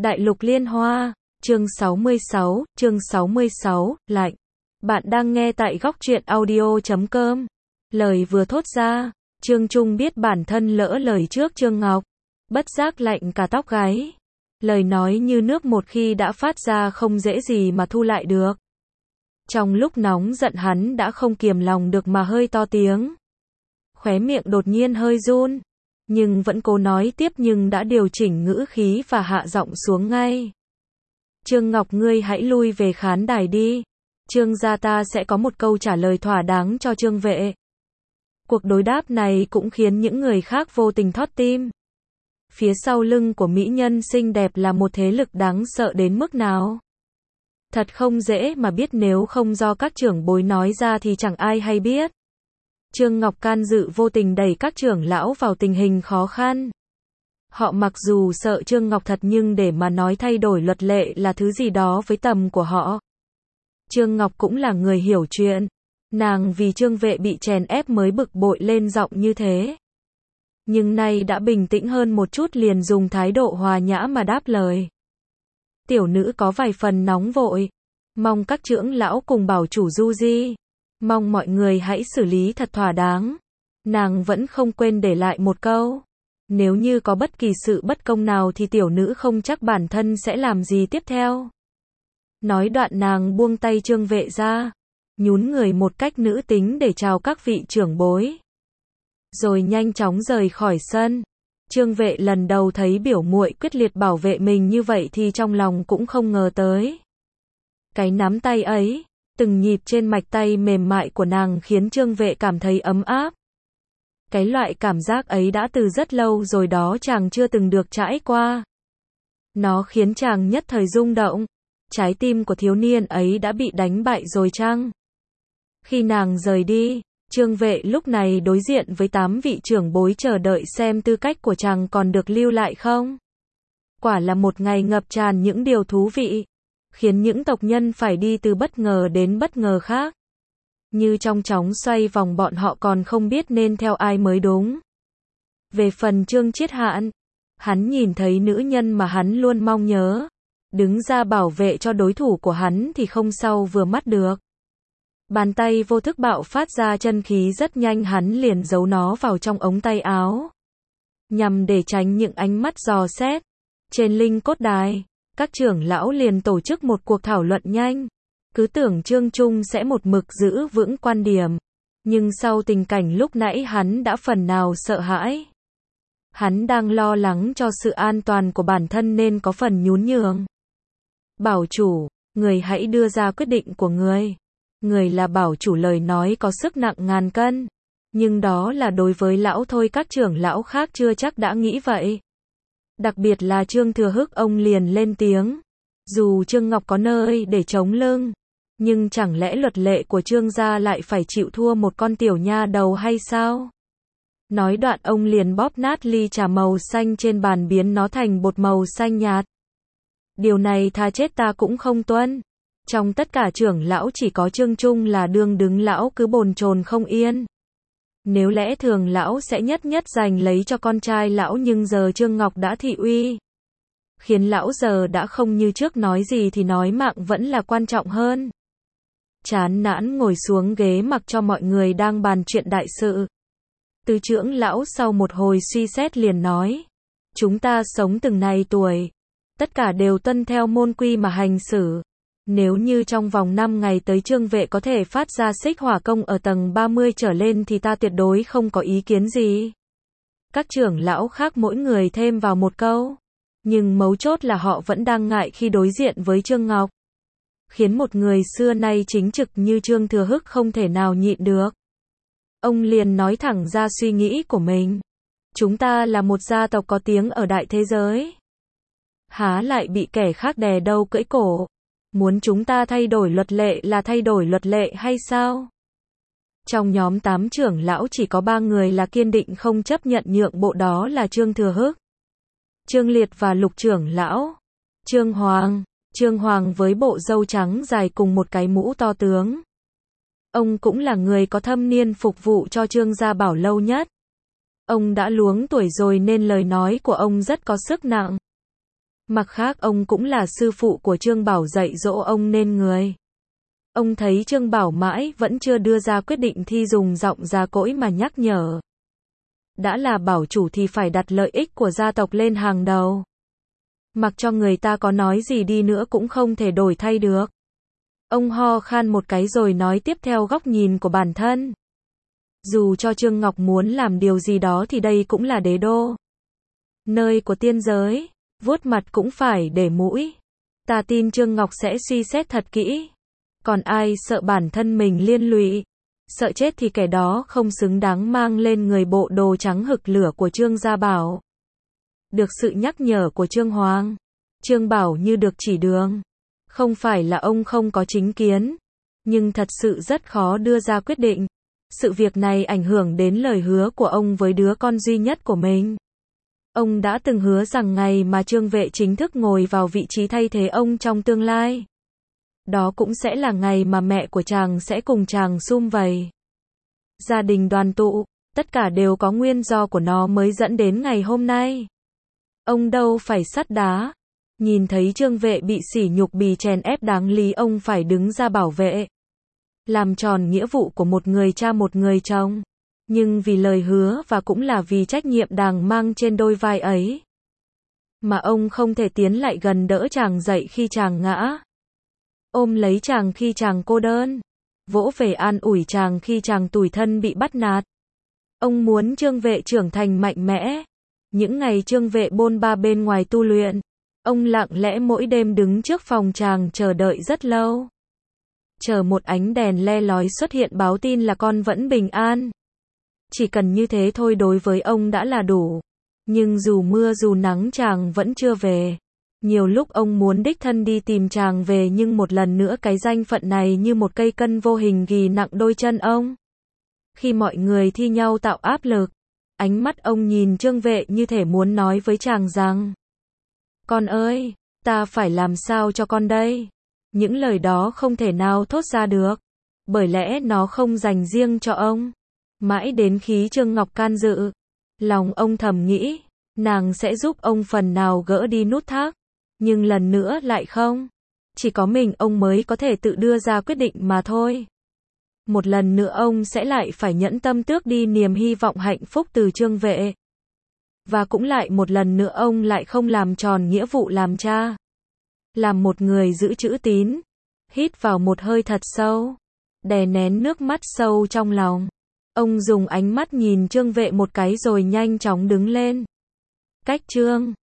Đại lục liên hoa, chương 66, lạnh. Bạn đang nghe tại góc truyện audio.com. Lời vừa thốt ra, Trương Trung biết bản thân lỡ lời trước Trương Ngọc. Bất giác lạnh cả tóc gáy. Lời nói như nước một khi đã phát ra không dễ gì mà thu lại được. Trong lúc nóng giận hắn đã không kiềm lòng được mà hơi to tiếng. Khóe miệng đột nhiên hơi run. Nhưng vẫn cố nói tiếp nhưng đã điều chỉnh ngữ khí và hạ giọng xuống ngay. Trương Ngọc ngươi hãy lui về khán đài đi. Trương gia ta sẽ có một câu trả lời thỏa đáng cho Trương vệ. Cuộc đối đáp này cũng khiến những người khác vô tình thót tim. Phía sau lưng của mỹ nhân xinh đẹp là một thế lực đáng sợ đến mức nào. Thật không dễ mà biết, nếu không do các trưởng bối nói ra thì chẳng ai hay biết. Trương Ngọc can dự vô tình đẩy các trưởng lão vào tình hình khó khăn. Họ mặc dù sợ Trương Ngọc thật nhưng để mà nói thay đổi luật lệ là thứ gì đó với tầm của họ. Trương Ngọc cũng là người hiểu chuyện. Nàng vì Trương vệ bị chèn ép mới bực bội lên giọng như thế. Nhưng nay đã bình tĩnh hơn một chút, liền dùng thái độ hòa nhã mà đáp lời. Tiểu nữ có vài phần nóng vội. Mong các trưởng lão cùng bảo chủ du di. Mong mọi người hãy xử lý thật thỏa đáng. Nàng vẫn không quên để lại một câu. Nếu như có bất kỳ sự bất công nào thì tiểu nữ không chắc bản thân sẽ làm gì tiếp theo. Nói đoạn nàng buông tay Trương vệ ra. Nhún người một cách nữ tính để chào các vị trưởng bối. Rồi nhanh chóng rời khỏi sân. Trương vệ lần đầu thấy biểu muội quyết liệt bảo vệ mình như vậy thì trong lòng cũng không ngờ tới. Cái nắm tay ấy, từng nhịp trên mạch tay mềm mại của nàng khiến Trương vệ cảm thấy ấm áp. Cái loại cảm giác ấy đã từ rất lâu rồi đó, chàng chưa từng được trải qua. Nó khiến chàng nhất thời rung động. Trái tim của thiếu niên ấy đã bị đánh bại rồi chăng? Khi nàng rời đi, Trương vệ lúc này đối diện với 8 vị trưởng bối chờ đợi xem tư cách của chàng còn được lưu lại không. Quả là một ngày ngập tràn những điều thú vị, khiến những tộc nhân phải đi từ bất ngờ đến bất ngờ khác. Như trong chóng xoay vòng, bọn họ còn không biết nên theo ai mới đúng. Về phần Trương Chiết Hãn, hắn nhìn thấy nữ nhân mà hắn luôn mong nhớ, đứng ra bảo vệ cho đối thủ của hắn thì không sao vừa mắt được. Bàn tay vô thức bạo phát ra chân khí rất nhanh, hắn liền giấu nó vào trong ống tay áo. Nhằm để tránh những ánh mắt dò xét. Trên linh cốt đài, các trưởng lão liền tổ chức một cuộc thảo luận nhanh. Cứ tưởng Trương Trung sẽ một mực giữ vững quan điểm. Nhưng sau tình cảnh lúc nãy hắn đã phần nào sợ hãi. Hắn đang lo lắng cho sự an toàn của bản thân nên có phần nhún nhường. Bảo chủ, người hãy đưa ra quyết định của người. Người là bảo chủ, lời nói có sức nặng ngàn cân. Nhưng đó là đối với lão thôi, các trưởng lão khác chưa chắc đã nghĩ vậy. Đặc biệt là Trương Thừa Hức, ông liền lên tiếng. Dù Trương Ngọc có nơi để chống lưng, nhưng chẳng lẽ luật lệ của Trương gia lại phải chịu thua một con tiểu nha đầu hay sao? Nói đoạn ông liền bóp nát ly trà màu xanh trên bàn, biến nó thành bột màu xanh nhạt. Điều này tha chết ta cũng không tuân. Trong tất cả trưởng lão chỉ có Trương Trung là đương đứng lão cứ bồn chồn không yên. Nếu lẽ thường lão sẽ nhất nhất giành lấy cho con trai lão, nhưng giờ Trương Ngọc đã thị uy, khiến lão giờ đã không như trước, nói gì thì nói mạng vẫn là quan trọng hơn. Chán nản ngồi xuống ghế mặc cho mọi người đang bàn chuyện đại sự. Tứ trưởng lão sau một hồi suy xét liền nói. Chúng ta sống từng này tuổi, tất cả đều tuân theo môn quy mà hành xử. Nếu như trong vòng 5 ngày tới Trương vệ có thể phát ra xích hỏa công ở tầng 30 trở lên thì ta tuyệt đối không có ý kiến gì. Các trưởng lão khác mỗi người thêm vào một câu. Nhưng mấu chốt là họ vẫn đang ngại khi đối diện với Trương Ngọc. Khiến một người xưa nay chính trực như Trương Thừa Hức không thể nào nhịn được. Ông liền nói thẳng ra suy nghĩ của mình. Chúng ta là một gia tộc có tiếng ở đại thế giới. Há lại bị kẻ khác đè đầu cưỡi cổ. Muốn chúng ta thay đổi luật lệ là thay đổi luật lệ hay sao? Trong nhóm 8 trưởng lão chỉ có 3 người là kiên định không chấp nhận nhượng bộ, đó là Trương Thừa Hức, Trương Liệt và Lục trưởng lão. Trương Hoàng với bộ râu trắng dài cùng một cái mũ to tướng. Ông cũng là người có thâm niên phục vụ cho Trương gia Bảo lâu nhất. Ông đã luống tuổi rồi nên lời nói của ông rất có sức nặng. Mặt khác ông cũng là sư phụ của Trương Bảo dạy dỗ ông nên người. Ông thấy Trương Bảo mãi vẫn chưa đưa ra quyết định thì dùng giọng già cỗi mà nhắc nhở. Đã là bảo chủ thì phải đặt lợi ích của gia tộc lên hàng đầu. Mặc cho người ta có nói gì đi nữa cũng không thể đổi thay được. Ông ho khan một cái rồi nói tiếp theo góc nhìn của bản thân. Dù cho Trương Ngọc muốn làm điều gì đó thì đây cũng là đế đô. Nơi của tiên giới, vuốt mặt cũng phải để mũi. Ta tin Trương Ngọc sẽ suy xét thật kỹ. Còn ai sợ bản thân mình liên lụy, sợ chết thì kẻ đó không xứng đáng mang lên người bộ đồ trắng hực lửa của Trương Gia Bảo. Được sự nhắc nhở của Trương Hoàng, Trương Bảo như được chỉ đường. Không phải là ông không có chính kiến, nhưng thật sự rất khó đưa ra quyết định. Sự việc này ảnh hưởng đến lời hứa của ông với đứa con duy nhất của mình. Ông đã từng hứa rằng ngày mà Trương Vệ chính thức ngồi vào vị trí thay thế ông trong tương lai, đó cũng sẽ là ngày mà mẹ của chàng sẽ cùng chàng sum vầy. Gia đình đoàn tụ, tất cả đều có nguyên do của nó mới dẫn đến ngày hôm nay. Ông đâu phải sắt đá. Nhìn thấy Trương Vệ bị sỉ nhục bị chèn ép đáng lý ông phải đứng ra bảo vệ. Làm tròn nghĩa vụ của một người cha một người chồng. Nhưng vì lời hứa và cũng là vì trách nhiệm đang mang trên đôi vai ấy, mà ông không thể tiến lại gần đỡ chàng dậy khi chàng ngã. Ôm lấy chàng khi chàng cô đơn. Vỗ về an ủi chàng khi chàng tủi thân bị bắt nạt. Ông muốn Trương Vệ trưởng thành mạnh mẽ. Những ngày Trương Vệ bôn ba bên ngoài tu luyện, ông lặng lẽ mỗi đêm đứng trước phòng chàng chờ đợi rất lâu. Chờ một ánh đèn le lói xuất hiện báo tin là con vẫn bình an. Chỉ cần như thế thôi đối với ông đã là đủ. Nhưng dù mưa dù nắng chàng vẫn chưa về. Nhiều lúc ông muốn đích thân đi tìm chàng về nhưng một lần nữa cái danh phận này như một cây cân vô hình ghì nặng đôi chân ông. Khi mọi người thi nhau tạo áp lực, ánh mắt ông nhìn Trương Vệ như thể muốn nói với chàng rằng: Con ơi, ta phải làm sao cho con đây? Những lời đó không thể nào thốt ra được, bởi lẽ nó không dành riêng cho ông. Mãi đến khi Trương Ngọc can dự, lòng ông thầm nghĩ, nàng sẽ giúp ông phần nào gỡ đi nút thắt. Nhưng lần nữa lại không. Chỉ có mình ông mới có thể tự đưa ra quyết định mà thôi. Một lần nữa ông sẽ lại phải nhẫn tâm tước đi niềm hy vọng hạnh phúc từ Trương Vệ. Và cũng lại một lần nữa ông lại không làm tròn nghĩa vụ làm cha. Làm một người giữ chữ tín. Hít vào một hơi thật sâu. Đè nén nước mắt sâu trong lòng. Ông dùng ánh mắt nhìn Trương Vệ một cái rồi nhanh chóng đứng lên. Cách Trương